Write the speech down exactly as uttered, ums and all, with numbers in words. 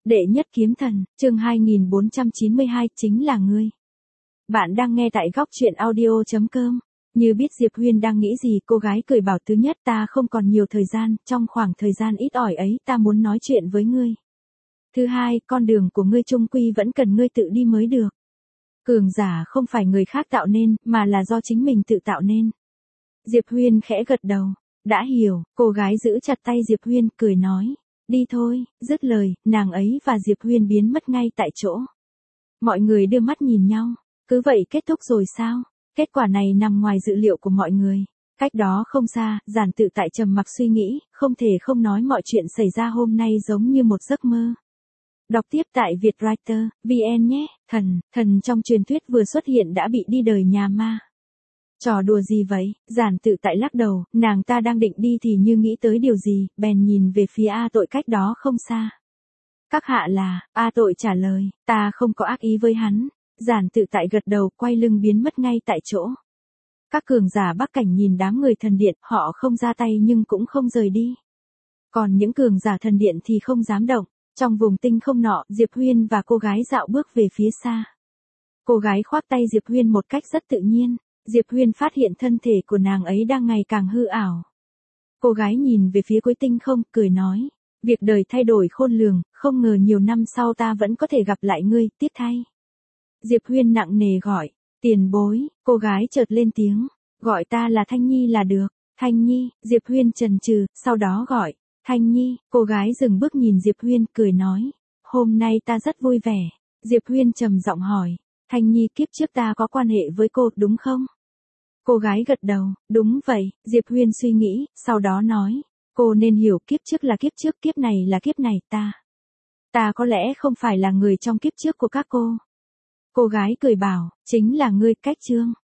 Đệ nhất kiếm thần, chương hai nghìn bốn trăm chín mươi hai, chính là ngươi. Bạn đang nghe tại góc truyện audio chấm com. Như biết Diệp Huyên đang nghĩ gì, cô gái cười bảo: thứ nhất, ta không còn nhiều thời gian, trong khoảng thời gian ít ỏi ấy ta muốn nói chuyện với ngươi. Thứ hai, con đường của ngươi chung quy vẫn cần ngươi tự đi mới được. Cường giả không phải người khác tạo nên, mà là do chính mình tự tạo nên. Diệp Huyên khẽ gật đầu. Đã hiểu, cô gái giữ chặt tay Diệp Huyên, cười nói. Đi thôi, dứt lời, nàng ấy và Diệp Huyên biến mất ngay tại chỗ. Mọi người đưa mắt nhìn nhau, cứ vậy kết thúc rồi sao? Kết quả này nằm ngoài dự liệu của mọi người. Cách đó không xa, Giản Tự Tại trầm mặc suy nghĩ, không thể không nói mọi chuyện xảy ra hôm nay giống như một giấc mơ. Đọc tiếp tại Vietwriter chấm vn nhé. Thần, thần trong truyền thuyết vừa xuất hiện đã bị đi đời nhà ma. Trò đùa gì vậy? Giản Tự Tại lắc đầu, nàng ta đang định đi thì như nghĩ tới điều gì, bèn nhìn về phía A Tội cách đó không xa. Các hạ là, A Tội trả lời, ta không có ác ý với hắn. Giản Tự Tại gật đầu, quay lưng biến mất ngay tại chỗ. Các cường giả Bắc Cảnh nhìn đám người thần điện, họ không ra tay nhưng cũng không rời đi. Còn những cường giả thần điện thì không dám động. Trong vùng tinh không nọ, Diệp Huyên và cô gái dạo bước về phía xa. Cô gái khoác tay Diệp Huyên một cách rất tự nhiên. Diệp Huyên phát hiện thân thể của nàng ấy đang ngày càng hư ảo. Cô gái nhìn về phía cuối tinh không, cười nói. Việc đời thay đổi khôn lường, không ngờ nhiều năm sau ta vẫn có thể gặp lại ngươi, tiếc thay. Diệp Huyên nặng nề gọi. Tiền bối, cô gái chợt lên tiếng. Gọi ta là Thanh Nhi là được. Thanh Nhi, Diệp Huyên chần chừ, sau đó gọi. Thanh Nhi, cô gái dừng bước nhìn Diệp Huyên, cười nói. Hôm nay ta rất vui vẻ. Diệp Huyên trầm giọng hỏi. Thanh Nhi, kiếp trước ta có quan hệ với cô, đúng không? Cô gái gật đầu, đúng vậy. Diệp Huyên suy nghĩ, sau đó nói. Cô nên hiểu kiếp trước là kiếp trước, kiếp này là kiếp này, ta. Ta có lẽ không phải là người trong kiếp trước của các cô. Cô gái cười bảo, chính là ngươi, Cách Trương.